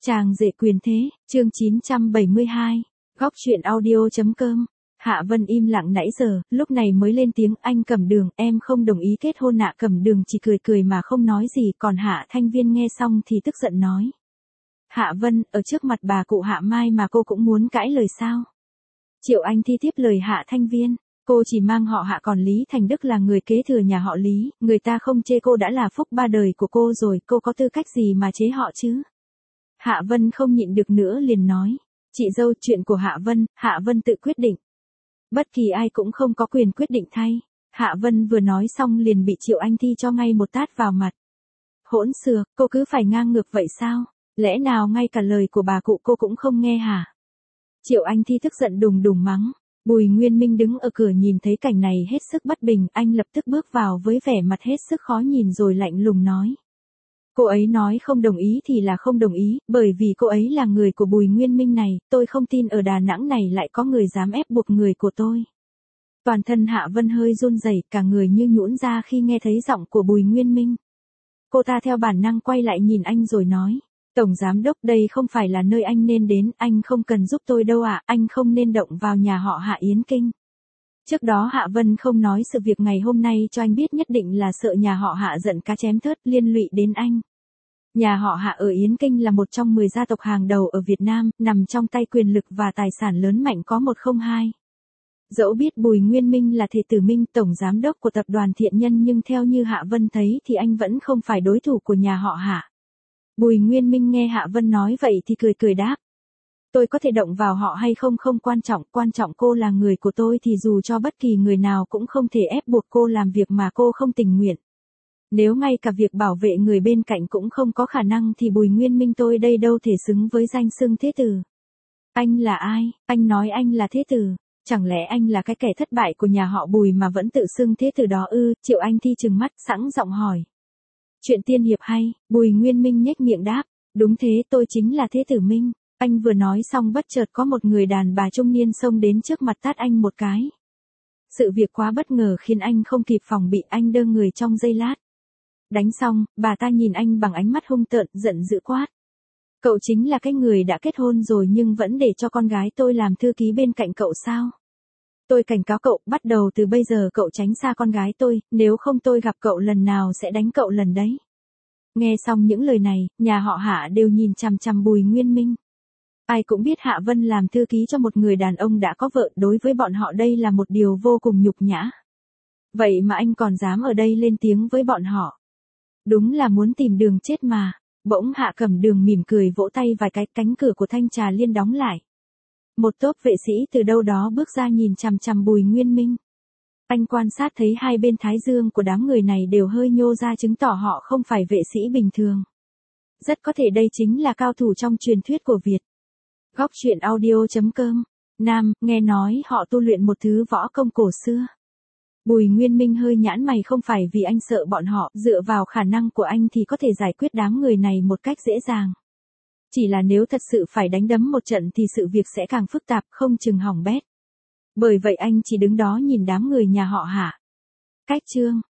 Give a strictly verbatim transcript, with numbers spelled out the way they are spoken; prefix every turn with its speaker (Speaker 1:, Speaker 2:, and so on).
Speaker 1: Chàng rể quyền thế, chương chín trăm bảy mươi hai, góc truyện audio.com. Hạ Vân im lặng nãy giờ, lúc này mới lên tiếng, anh Cẩm Đường, em không đồng ý kết hôn. Hạ Cẩm Đường chỉ cười cười mà không nói gì, còn Hạ Thanh Viên nghe xong thì tức giận nói. Hạ Vân, ở trước mặt bà cụ Hạ Mai mà cô cũng muốn cãi lời sao? Triệu Anh Thi tiếp lời Hạ Thanh Viên, cô chỉ mang họ Hạ, còn Lý Thành Đức là người kế thừa nhà họ Lý, người ta không chê cô đã là phúc ba đời của cô rồi, cô có tư cách gì mà chế họ chứ? Hạ Vân không nhịn được nữa liền nói, chị dâu, chuyện của Hạ Vân, Hạ Vân tự quyết định. Bất kỳ ai cũng không có quyền quyết định thay. Hạ Vân vừa nói xong liền bị Triệu Anh Thi cho ngay một tát vào mặt. Hỗn xược, cô cứ phải ngang ngược vậy sao? Lẽ nào ngay cả lời của bà cụ cô cũng không nghe hả? Triệu Anh Thi tức giận đùng đùng mắng. Bùi Nguyên Minh đứng ở cửa nhìn thấy cảnh này hết sức bất bình, anh lập tức bước vào với vẻ mặt hết sức khó nhìn rồi lạnh lùng nói. Cô ấy nói không đồng ý thì là không đồng ý, bởi vì cô ấy là người của Bùi Nguyên Minh này, tôi không tin ở Đà Nẵng này lại có người dám ép buộc người của tôi. Toàn thân Hạ Vân hơi run rẩy, cả người như nhũn ra khi nghe thấy giọng của Bùi Nguyên Minh. Cô ta theo bản năng quay lại nhìn anh rồi nói, Tổng Giám Đốc, đây không phải là nơi anh nên đến, anh không cần giúp tôi đâu ạ, anh không nên động vào nhà họ Hạ Yến Kinh. Trước đó Hạ Vân không nói sự việc ngày hôm nay cho anh biết, nhất định là sợ nhà họ Hạ giận cá chém thớt liên lụy đến anh. Nhà họ Hạ ở Yến Kinh là một trong mười gia tộc hàng đầu ở Việt Nam, nằm trong tay quyền lực và tài sản lớn mạnh có một không hai. Dẫu biết Bùi Nguyên Minh là Thể Tử Minh, tổng giám đốc của tập đoàn Thiện Nhân, nhưng theo như Hạ Vân thấy thì anh vẫn không phải đối thủ của nhà họ Hạ. Bùi Nguyên Minh nghe Hạ Vân nói vậy thì cười cười đáp. Tôi có thể động vào họ hay không không quan trọng, quan trọng cô là người của tôi thì dù cho bất kỳ người nào cũng không thể ép buộc cô làm việc mà cô không tình nguyện. Nếu ngay cả việc bảo vệ người bên cạnh cũng không có khả năng thì Bùi Nguyên Minh tôi đây đâu thể xứng với danh xưng thế tử. Anh là ai? Anh nói anh là thế tử. Chẳng lẽ anh là cái kẻ thất bại của nhà họ Bùi mà vẫn tự xưng thế tử đó ư? Triệu Anh Thi trừng mắt sẵn giọng hỏi. Chuyện tiên hiệp hay? Bùi Nguyên Minh nhếch miệng đáp. Đúng thế, tôi chính là thế tử Minh. Anh vừa nói xong bất chợt có một người đàn bà trung niên xông đến trước mặt tát anh một cái. Sự việc quá bất ngờ khiến anh không kịp phòng bị, anh đơ người trong giây lát. Đánh xong, bà ta nhìn anh bằng ánh mắt hung tợn, giận dữ quát. Cậu chính là cái người đã kết hôn rồi nhưng vẫn để cho con gái tôi làm thư ký bên cạnh cậu sao? Tôi cảnh cáo cậu, bắt đầu từ bây giờ cậu tránh xa con gái tôi, nếu không tôi gặp cậu lần nào sẽ đánh cậu lần đấy. Nghe xong những lời này, nhà họ Hạ đều nhìn chằm chằm Bùi Nguyên Minh. Ai cũng biết Hạ Vân làm thư ký cho một người đàn ông đã có vợ, đối với bọn họ đây là một điều vô cùng nhục nhã. Vậy mà anh còn dám ở đây lên tiếng với bọn họ. Đúng là muốn tìm đường chết mà. Bỗng Hạ Cẩm Đường mỉm cười vỗ tay vài cái, cánh cửa của Thanh Trà Liên đóng lại. Một tốp vệ sĩ từ đâu đó bước ra nhìn chằm chằm Bùi Nguyên Minh. Anh quan sát thấy hai bên thái dương của đám người này đều hơi nhô ra, chứng tỏ họ không phải vệ sĩ bình thường. Rất có thể đây chính là cao thủ trong truyền thuyết của Việt. Góc truyện audio.com. Nam, nghe nói họ tu luyện một thứ võ công cổ xưa. Bùi Nguyên Minh hơi nhãn mày, không phải vì anh sợ bọn họ, dựa vào khả năng của anh thì có thể giải quyết đám người này một cách dễ dàng. Chỉ là nếu thật sự phải đánh đấm một trận thì sự việc sẽ càng phức tạp, không chừng hỏng bét. Bởi vậy anh chỉ đứng đó nhìn đám người nhà họ Hạ. Cách chương.